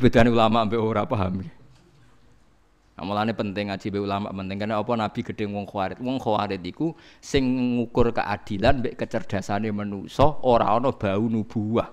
bedane ulama ambek ora paham. Mulane penting ngaji be ulama penting karena apa Nabi gedhe wong Khawarij. Wong Khawarij iku sing ngukur keadilan mbek kecerdasane manusa ora ana bau nubuwah.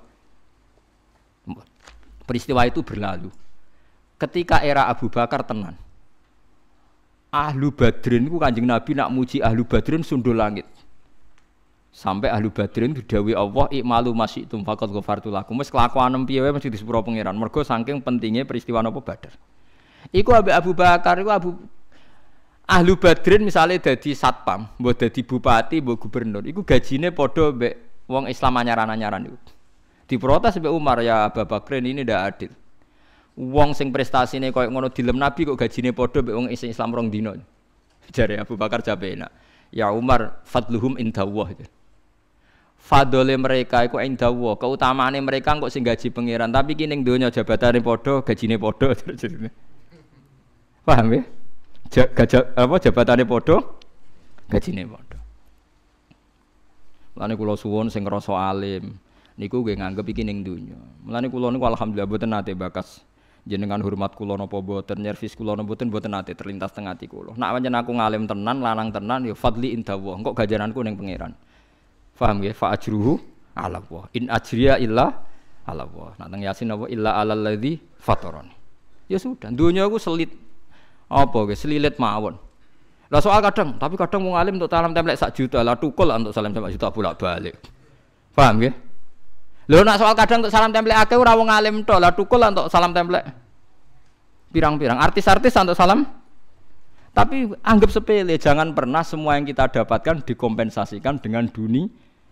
Peristiwa itu berlalu. Ketika era Abu Bakar tenan. Ahlu Badrin ku Kanjeng Nabi nak muji Ahlu Badrin sundul langit. Sampai Ahlu Badrin didhawuhi Allah ikmalu masyitum faqad ghafartu lakum. Wis kelakuan piye wae mesti disepuro pangeran. Mergo saking pentingnya peristiwa napa Badar. Iku ambek Abu Bakar iku Ahlu Badrin misalnya dadi satpam, mbok dadi bupati, mbok gubernur, iku gajine padha mbek wong Islam anyaran-anyaran iku. Diprotes mbek Umar, ya Abu Bakar ini ndak adil. Wong sing prestasine koyo ngono dilem Nabi kok gajine padha mbek wong Islam rong dina. Jare Abu Bakar jabe enak. Ya Umar fadluhum indallah. Fadole mereka iku indallah, keutamaane mereka kok sing gaji pangeran, tapi ki ning donya jabatane padha, gajine padha. Paham ya? Jabatane padha, gajine padha. Mulane kula suwun sing ngrasa alim niku nggih nganggep iki ning donya. Mulane kula niku alhamdulillah mboten nate bakas jenengan hormat kula napa mboten, nyervis kula napa mboten nate terlintas teng ati kula. Nek pancen aku ngalim tenan, lanang tenan ya fadli indallah. Engko ganjaranku ning pangeran. Paham nggih? Fa ajruhu 'ala Allah. In ajriya illa 'ala Allah. Nek teng Yasin apa illa 'alal ladzi fatarani. Ya sudah, donya aku selit apa nggih selilit mawon. Lah soal kadang, tapi kadang wong alim untuk salam templek 1 juta, lah tukul untuk salam templek 1 juta bolak-balik. Paham nggih? Lho nek soal kadang untuk salam templek akeh ora wong alim tok, lah tukul untuk salam templek pirang-pirang. Artis-artis untuk salam. Tapi anggap sepele, jangan pernah semua yang kita dapatkan dikompensasikan dengan dunia.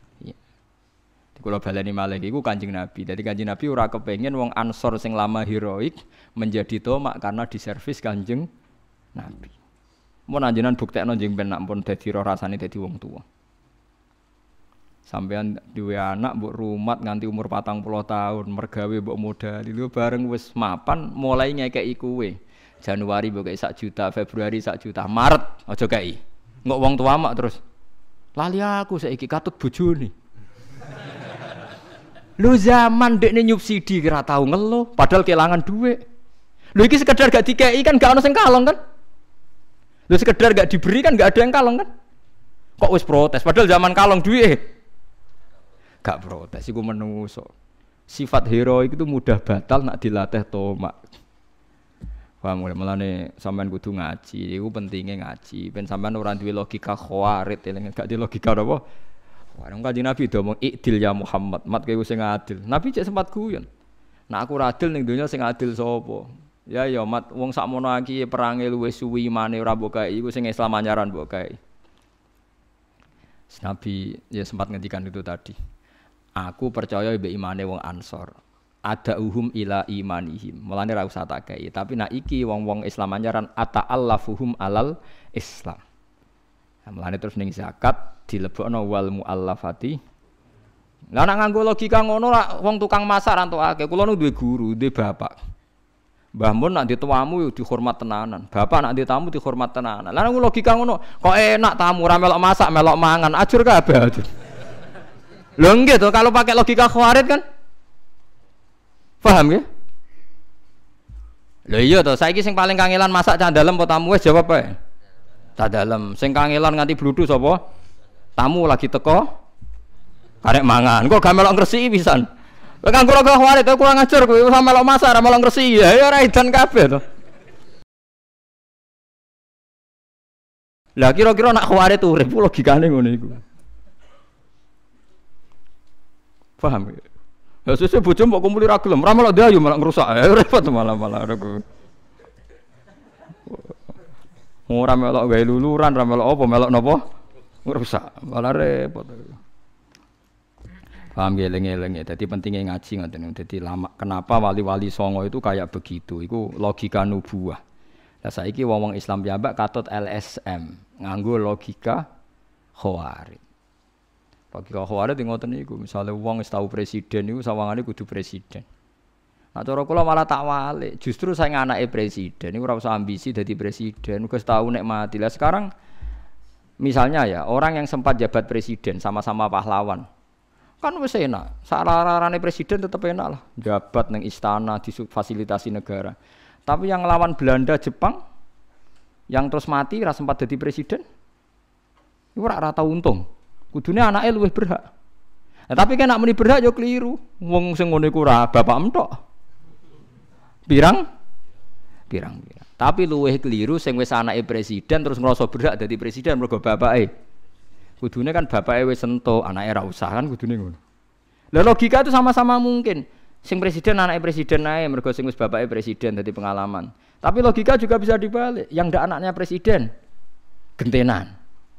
Kula baleni malih iku Kanjeng Nabi. Dadi Kanjeng Nabi ora kepengin wong Ansor sing lama heroik menjadi tomak karena diservis Kanjeng Nabi. Mun anjenan buktekno njing ben nak pun dadi roh rasane dadi wong tuwa. Sampeyan duwe anak mbok rumat nganti umur 40 tahun, mergawe mbok modali lho bareng wis mapan mulai ngekeki kowe. Januari mbok kei 1 juta, Februari 1 juta, Maret aja kei. Engko wong tua mak terus. Lali aku saiki katut bojone. Lu zaman dekne nyubsidi kira tau ngeluh, padahal kelangan duit. Lu iki sekedar gak dikei kan gak ono sing kalong kan? Lu sekedar gak diberi kan gak ada yang kalong kan? Kok wis protes padahal zaman kalong duit. Gak protes iku menungso. Sifat heroik itu mudah batal nak dilatih tomak. Paham mulane sampean kudu ngaji, iku pentinge ngaji. Ben sampean ora duwe logika khawarit, gak di logika apa? Warung Kanjeng Nabi do ngomong ikdil ya Muhammad, mat kowe sing adil. Nabi cek sempat guyon. Nah aku adil ning donya sing adil sapa? Ya mat wong sakmono iki perange luwih suwi imane ora mbok kae iku sing Islam anyaran mbok kae. Nabi ya sempat ngendikan itu tadi. Aku percaya mbek imane wong Ansor. Ada uhum ila imanihim. Mulane ra usah tak kae, tapi nak iki wong-wong Islam anyaran ata'allafuhum alal Islam. Mulane terus ning zakat dilebokno wal muallafati. Lah nek nganggo logika ngono lah wong tukang masak ra entuk akeh. Kula nu duwe guru, duwe bapak. Mbah mun nek ditamu yo dihormat tenanan. Bapak nek ditamu dihormat tenanan. Lah nek logika ngono, kok enak tamu ra melok masak, melok mangan, ajur kabeh ajur. Lho nggih to kalau pakai logika khawarit kan? Paham ya? Lho iya to, saiki sing paling kangelan masak cah dalem apa tamu wis jawab ae. Cah dalem. Sing kangelan nganti bludhu sapa? Tamu lagi teko karek mangan. Kok gak melok ngresiki pisan. Lha kanggo ora khawarit to kurang ajar kowe ora melok masak, ora melok ngresiki. Ya ora edan kabeh to. Lah kira-kira nak khawarit urip logikane ngono iku. Paham ya? Ya sesuk bojo mbok kumpuli ra gelem, ra melok ndayu malah ngrusak. Repot malah aku. Ora melok gawe luluran, ra melok apa, melok napa? Ngrusak. Malah repot. Paham geleng-geleng ya. Dadi pentingnya ngaji ngoten. Dadi lama kenapa wali-wali songo itu kayak begitu? Iku logika nubuwah. Lah saiki wong-wong Islam piyambak katut LSM, nganggo logika khawarij. Logika khawarij ngoten niku, misale wong wis tau presiden niku sawangane kudu presiden. Nah cara kula malah tak walik, justru saya anake presiden niku ora usah ambisi dadi presiden, wis tau nek mati. Lah sekarang misalnya ya, orang yang sempat jabat presiden sama-sama pahlawan. Kan wis enak. Sararane presiden tetep enak lah. Jabat nang istana difasilitasi negara. Tapi yang ngelawan Belanda, Jepang yang terus mati ra sempat jadi presiden. Iku ora tau untung. Kudune anake luwih berhak. Nah, tapi kan nak muni berhak yo keliru. Wong sing ngono iku ora bapakmu tok. Pirang. Tapi luwih keliru sing wis anake presiden terus ngrasa berhak dadi presiden mergo bapake. Kudune kan bapake wis entuk, anake ra usah kan kudune ngono. Lah logika itu sama-sama mungkin. Sing presiden anake presiden ae mergo sing wis bapake presiden dadi pengalaman. Tapi logika juga bisa dibalik, yang ndak anaknya presiden gentenan.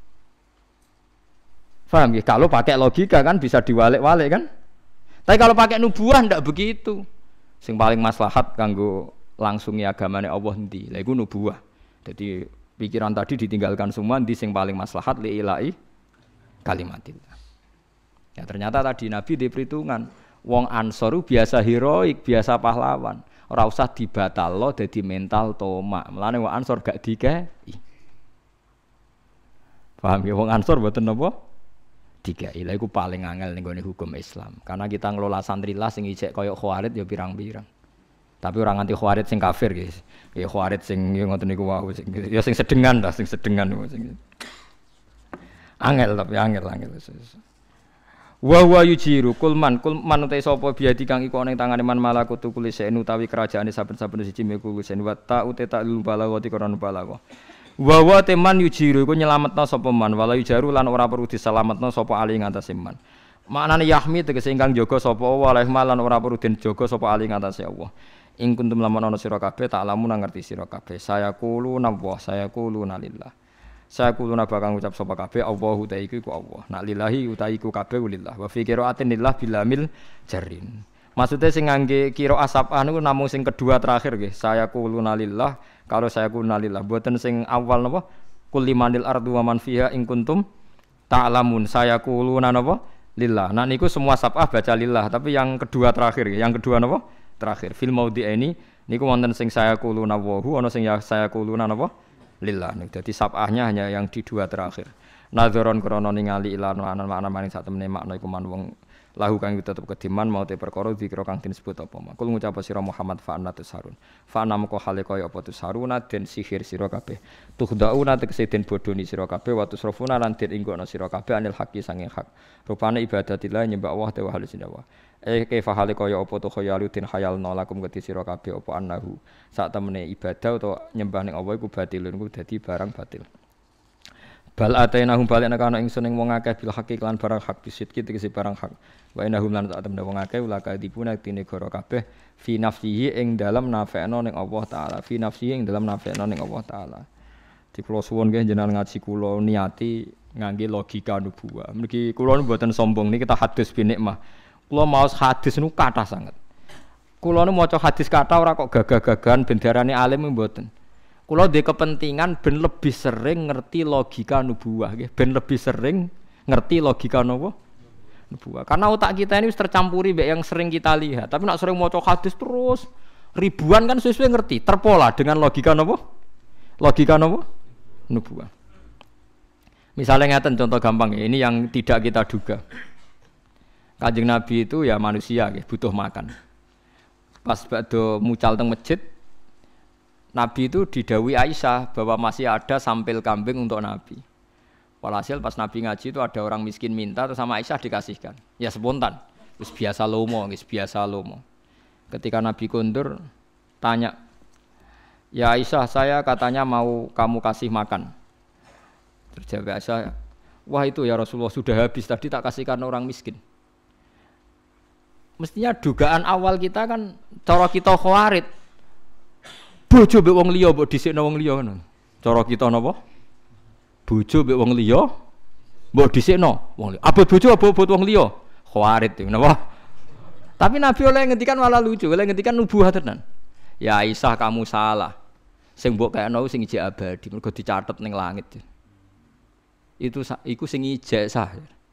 Paham ya? Kalau pakai logika kan bisa diwalik-walik kan? Tapi kalau pakai nubuah ndak begitu. Sing paling maslahat kanggo langsungi agamane Allah endi? Lha iku nubuah. Jadi pikiran tadi ditinggalkan semua, endi sing paling maslahat li ilahi kalimatillah. Ya ternyata tadi Nabi di perhitungan wong Ansor biasa heroik, biasa pahlawan. Ora usah dibatalno dadi mental tomak. Mulane wong Ansor gak dikei. Paham ya wong Ansor mboten napa? Dikei. Lha iku paling angel ning gone hukum Islam. Karena kita ngelola santrilah sing ijek kaya Khawarij ya pirang-pirang. Tapi orang nganti Khawarij sing kafir guys. Ya Khawarij sing ngoten niku wae sing ya sing sedengan lah, sing sedengan sing angel tapi angel. Wa yujiru kulman utai sapa biadi kang iku ana ing tangane man malakutu kulisen utawi kerajaane saben-saben siji kulisen wa ta uta ta lubalagati koran balago. Wa teman yujiru iku nyelametna sapa man wala yujaru lan ora perlu diselametna sapa ali ing atase man. Maknane yahmi tegese ingkang jaga sapa waleh malan ora perlu den jaga sapa ali ing atase Allah. Ing kuntum lamun ana sira kabeh tak lamun ngerti sira kabeh. Saya kulo nalillah. Saya kuluna bakal ngucap sapa kabeh Allahu ta iku Allah. Nak lillahi uta iku kabeh lillah. Wa fi qiraatin lillah bilamil jarin. Maksudnya sing ngangge qiraah sab'ah niku namung sing kedua terakhir nggih. Saya kuluna lillah. Kalau saya kuluna lillah mboten sing awal napa? Kul limanil ardu wa man fiha in kuntum ta'lamun. Saya kuluna napa? Lillah. Nah niku semua sab'ah baca lillah, tapi yang kedua terakhir nggih. Yang kedua napa? Terakhir. Fil maudhi'aini niku wonten sing saya kuluna wahu ana sing ya saya kuluna napa? Lillah. Jadi sab'ahnya hanya yang di dua terakhir. Nadzoron krana ningali ilanu ana maring sak temene makna iku man wong lahu kang tetep kediman mau te perkara dikira kang disebut apa mah. Kul ngucap sira Muhammad fa'ana tusarun. Fa'ana moko hale kaya apa tusaruna den sihir sira kabeh. Tuhdauna tegese den bodoni sira kabeh wa tusrafuna lan den inggono sira kabeh anil haqi sange hak. Rupane ibadatillah nyembah Allah te wahal sinawa. Kaifa hale kaya apa to khayaluddin khayalna lakum geti sira kabeh apa annahu sak temene ibadah utawa nyembah ning Allah iku batilun iku dadi barang batil. Bal atainahum balena kana ingsun ing wong akeh bil haqi lan barang hak bisidki tegese barang hak. Wa innahum lan tak temene wong akeh ulaka dipuna tine goro kabeh fi nafsihi ing dalam nafekno ning Allah taala. Fi nafsihi ing dalam nafekno ning Allah taala. Di kula suwun nggih jenengan ngaji kula niati ngangge logika nubuwah. Mriki kula mboten sombong niki kita hadis bi nikmah. Kula maos hadis niku kathah sanget. Kula nu maca hadis kathah ora kok gagah-gagahan ben diarani alim mboten. Kula ndek kepentingan ben lebih sering ngerti logika nubuwah nggih, ben lebih sering ngerti logika napa? Nubuwah. Karena otak kita ini wis tercampuri mbek yang sering kita lihat. Tapi nak sering maca hadis terus ribuan kan sesuai ngerti, terpola dengan logika napa? Logika napa? Nubuwah. Misalnya ngeten contoh gampang ya, ini yang tidak kita duga. Kanjeng Nabi itu ya manusia nggih, butuh makan. Pas badhe mucal teng masjid Nabi itu didhawuhi Aisyah bahwa masih ada sampil kambing untuk Nabi. Walhasil pas Nabi ngaji itu ada orang miskin minta terus sama Aisyah dikasihkan. Ya spontan. Wis biasa lomo, wis biasa lomo. Ketika Nabi kondur tanya, "Ya Aisyah, saya katanya mau kamu kasih makan." Terjawab Aisyah, "Wah itu ya Rasulullah sudah habis tadi tak kasihkan orang miskin." Mestinya dugaan awal kita kan cara kita Khawarij. Bojo mbek wong liya mbok dhisikno wong liya ngono. Cara kita napa? Bojo mbek wong liya mbok dhisikno wong liya. Abot bojo abot wong liya. Khawarij itu napa? Tapi Nabi oleh ngendikan malah lucu, oleh ngendikan nubuah tenan. Ya Aisyah kamu salah. Sing mbok kayakno sing ijek abadi mergo dicatet ning langit. Itu iku sing ijek sah.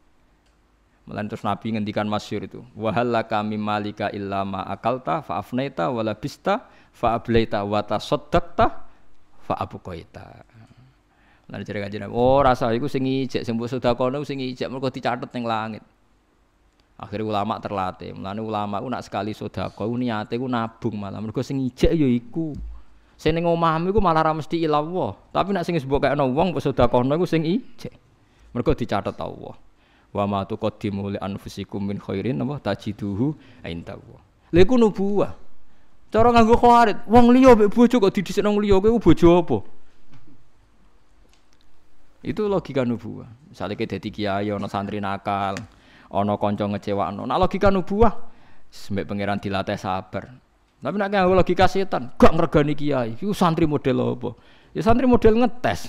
Malah terus Nabi ngendikan masyhur itu. Wa halaka mimmalika illa ma akalta fa afnaita wala bista fa ablaita wa tasaddaqta fa abqaita. Lan jare kanjeng oh rasa iku sing ijek sing mbok sedakono sing ijek mergo dicatet ning langit. Akhirnya ulama terlatih. Mulane ulama ku nak sekali sedekah ku niate ku nabung malah. Mergo sing ijek ya iku. Sing ning omahmu iku malah ra mesti ilallah. Tapi nak sing mbok kekno wong mbok sedekahno iku sing ijek. Mergo dicatet Allah. Wa ma tuqaddimu li anfusikum min khairin apa tajiduhu indallah. Lha iku nubuwah. Cara nganggo khawarit, wong liya mbek bojo kok didhisikno wong liya kowe bojo apa? Itu logika nubuwah. Misale ke dadi kiai ana santri nakal, ana kanca ngecewakno. Nek logika nubuwah, sembek pangeran dilatih sabar. Tapi nek nganggo logika setan, gak ngregani kiai. Iku santri model apa? Ya santri model ngetes.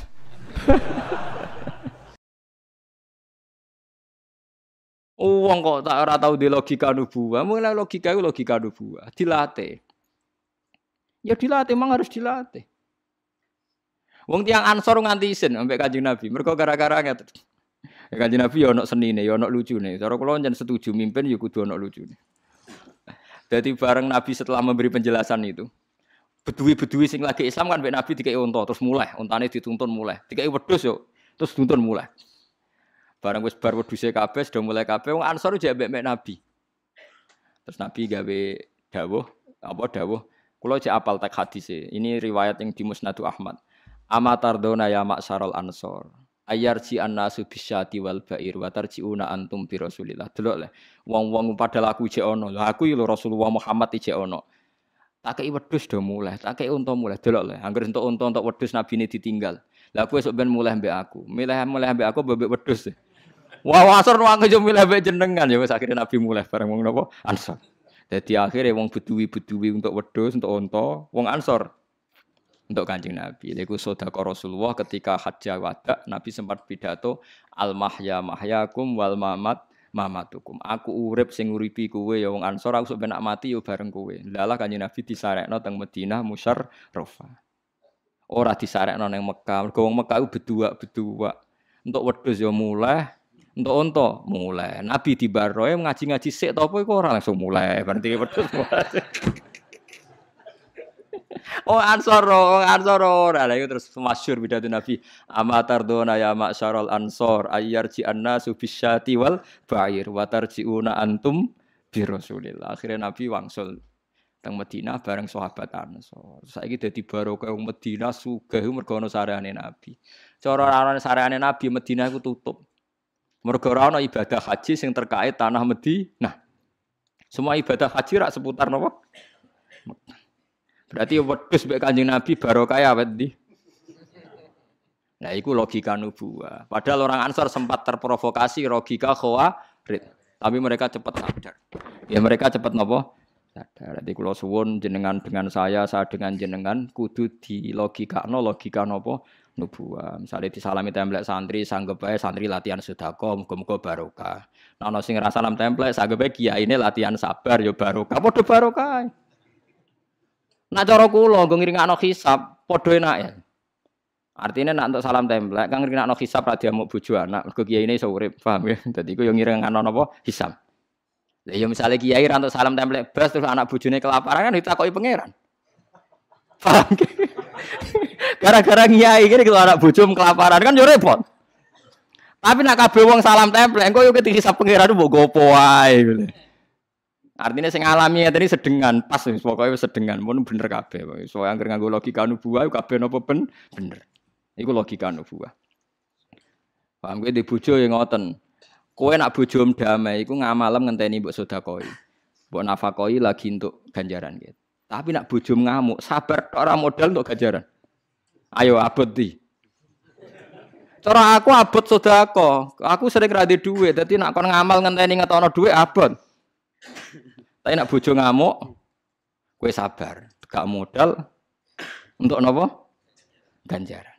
Wong kok tak ora tau di logika nubuwah, mulai logika iku logika nubuwah, dilatih. Ya dilatih, memang harus dilatih. Wong tiyang Ansor nganti isin ambek Kanjeng Nabi, mergo gara-gara ngeten. Kanjeng Nabi ya ana senine, ya ana lucune. Cara kula njen setuju mimpin ya kudu ana lucune. Dadi bareng Nabi setelah memberi penjelasan itu, beduwi-beduwi sing lagi Islam kan mbek Nabi dikei unta terus mulai, untane dituntun mulai. Dikei wedhus yo, terus dituntun mulai. Bareng wis bar wedhuse kabeh sudah mulai kabeh wong Ansor jek mbek Nabi. Terus Nabi gawe dawuh, kula jek apal tek hadise. Ini riwayat yang di Musnad Ahmad. Amatardona ya maksarul Ansor. Ayarji annasu bisyati wal ba'ir wa tarjiuna antum bi Rasulillah. Delok le. Wong-wong padahal aku jek ono. Lah aku lho Rasulullah Muhammad jek ono. Tak kei wedhus do mulai, tak kei unta mulai. Delok le. Angger entuk unta entuk wedhus nabine ditinggal. Lah aku esuk ben mulai mbek aku. Mulai mbek aku mbek wedhus. Wah, Ansor wae yo milih mbek jenengan ya wis akhire Nabi mulai bareng wong napa? Ansor. Dadi akhire wong beduwi-beduwi untuk wedhus, untuk unta, wong Ansor untuk Kanjeng Nabi. Iku sedekah Rasulullah ketika hajjah wada, Nabi sempat pidato al mahya mahyakum wal mamat mamatukum. Aku urip sing uripi kowe ya wong Ansor, aku sok ben mati ya bareng kowe. Lalah Kanjeng Nabi disarekno teng Madinah musyarrafah. Ora disarekno ning Mekah. Mergo wong Mekah ku bedua. Untuk wedhus ya mulai, untuk unta mulai. Nabi dibaroe ngaji-ngaji sik ta apa iku ora langsung mulai. Berarti wedhus mulai. Oh Ansor ora lha iku terus masyhur pidato Nabi amatardona ya masyarul ansor ayyarji annasu bisyati wal ba'ir wa tarjiuna antum bi Rasulillah. Akhirnya Nabi wangsul teng Madinah bareng sahabat Ansor. Saiki dadi barokah wong Madinah sugih mergo ana sareane Nabi. Cara ana sareane Nabi Madinah iku tutup. Mergo ora ana ibadah haji sing terkait tanah Madinah. Semua ibadah haji rak seputar napa? Berarti wedhus mbek Kanjeng Nabi barokah awet ndi? Nah, iku logika nubuwah. Padahal orang Ansor sempat terprovokasi logika khawarid, tapi mereka cepat sadar. Ya mereka cepat napa? Sadar. Dadi kula suwun jenengan dengan saya dengan jenengan kudu di logika napa? Nubuwah. Misale disalami templek santri sanggep bae santri latihan sedekah muga-muga barokah. Nek ana sing ngrasa salam templek sanggep bae kiyaine latihan sabar ya barokah. Padha barokah. Nak cara kula nggo ngiringakno hisab padha enake. Artine nak entuk salam templek kang ngiringakno hisab ra diamuk bojo anak, mergo kiyaine iso urip, paham ya? Dadi iku yo ngiringakno napa hisab. Lah ya misale kiai ra entuk salam templek blas terus anak bojone kelaparan kan ditakoki pangeran. Paham ki? Gara-gara kiai iki kalau anak bojo kelaparan kan yo repot. Tapi nak kabeh wong salam templek engko yo dihisab pangeran mbok gopo wae ngono. Artinya sing alami tadi sedengan pas pokoknya sedengan pun bener kabeh. Soale angger nganggo logika nubuwah kabeh napa bener. Iku logika nubuwah. Paham kowe di bojo ya ngoten. Kowe nak bojo damai iku ngamalem ngenteni mbok sedekah. Mbok nafakoi lagi untuk ganjaran gitu. Tapi nak bojo ngamuk, sabar ora modal untuk ganjaran. Ayo abot di. Cara aku abot sedekah. Aku sering ra ndek dhuwit, dadi nak kon ngamal ngenteni ngetono dhuwit abot. Tapi nak bojo ngamuk, kowe sabar, gak modal untuk napa? Ganjaran.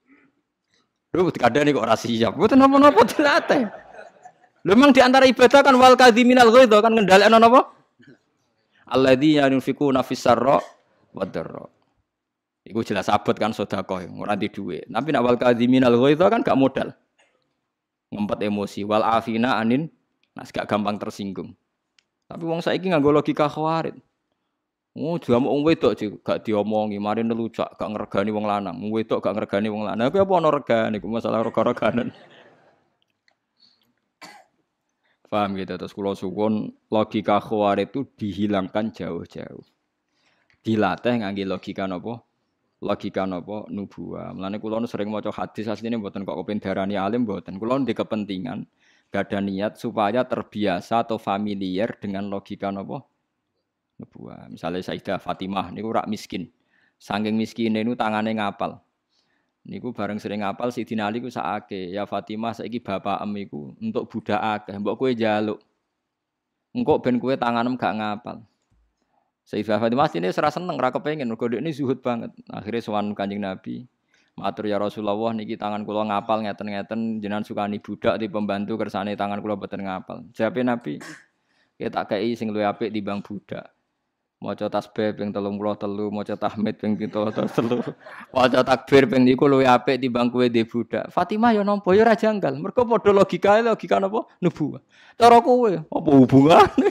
Lho dikandani kok ora siap. Mboten napa-napa dilatih. Lho memang di antara ibadah kan wal kadhiminal ghaidha kan ngendhalekno napa? Alladzina yunfiquna fis-sarra wad-dharra. Iku jelas abot kan sedekah, ora di dhuwit. Tapi nak wal kadhiminal ghaidha kan gak modal. Ngempet emosi wal afina anin nak gak gampang tersinggung. Tapi wong saiki nganggo logika khawarid. Oh, jamu wong wedok gak diomongi, mari nelucak gak ngregani wong lanang. Wong wedok gak ngregani wong lanang. Tapi apa ana regane iku masalah rega-reganan. Paham gitu. Terus kula suwun logika Khawarij itu dihilangkan jauh-jauh. Dilatih ngangge logika napa? Logika napa? Nubuwah. Mulane kula sering maca hadis asline mboten kok kepen darani alim mboten. Kula ndek kepentingan gak ada niat supaya terbiasa atau familiar dengan logika napa? Nubuwah. Misalnya Sayyidah Fatimah niku rak miskin. Saking miskine niku tangane ngapal. Niku bareng sering ngapal Sidina Ali ku sakake, ya Fatimah saiki bapakem iku entuk budak akeh, mbok kowe njaluk. Engko ben kowe tanganem gak ngapal. Sayyidah Fatimah ini ora seneng, ora kepengin, mergo dekne zuhud banget. Akhire sowan Kanjeng Nabi, matur ya Rasulullah niki tangan kula ngapal ngeten-ngeten jenengan sukani budak di pembantu kersane tangan kula boten ngapal. Jawabe Nabi, "Ya tak kei sing luwih apik timbang budak." Maca tasbih ping 33, maca tahmid ping 33. Maca takbir ping niku luwih apik timbang kowe ndek budak. Fatimah ya nampa ya ora janggal. Mergo padha logikae logika napa? Nubuwah. Cara kowe apa hubungane?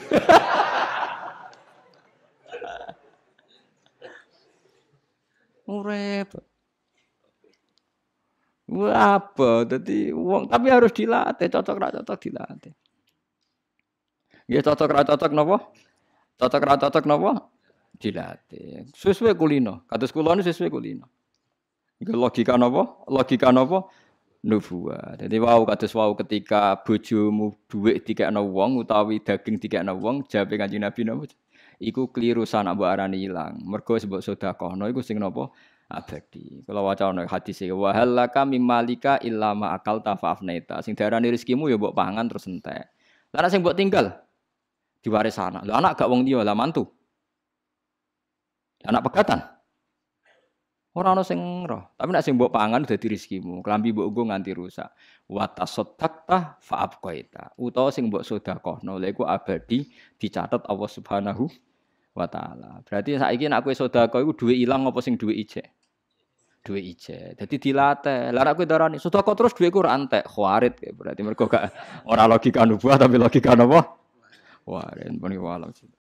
Urip. Wah, apa? Dadi wong tapi harus dilatih, cocok ra cocok dilatih. Nggih cocok ra cocok napa? Cocok ra cocok napa? Dilatih. Sesuai kulino. Kados kula niku sesuai kulino. Iku logika napa? Logika napa? Nubuwah. Dadi wau kados wau ketika bojomu dhuwit dikekno wong utawi daging dikekno wong, jawabe Kanjeng Nabi napa? Iku kliru sanak mbok arani ilang. Mergo sebab sedekahno iku sing napa? Abadi. Kalau waca ana hadis iki wa halaka mimmalika illa ma akalta fa'afnaita. Sing diarani rezekimu ya mbok pangan terus entek. Lah sing mbok tinggal diwaris anak. Lah anak gak wong liya lah mantu. Anak pegatan. Ora ana sing roh, tapi nek sing mbok pangan dadi rezekimu. Klambi mbok nggo nganti rusak. Wa tasaddaqta fa'abqaita. Utawa sing mbok sedekahno lha iku abadi dicatet Allah Subhanahu wa taala. Berarti saiki nek kowe sedekah iku duwe ilang apa sing duwe ijek? Duwe ijek. Dadi dilatih. Lah nek kowe darani sedekah terus duweku ora entek, khawarit berarti mergo gak ora logika nubuah tapi logika napa? Wah, ren pun walau.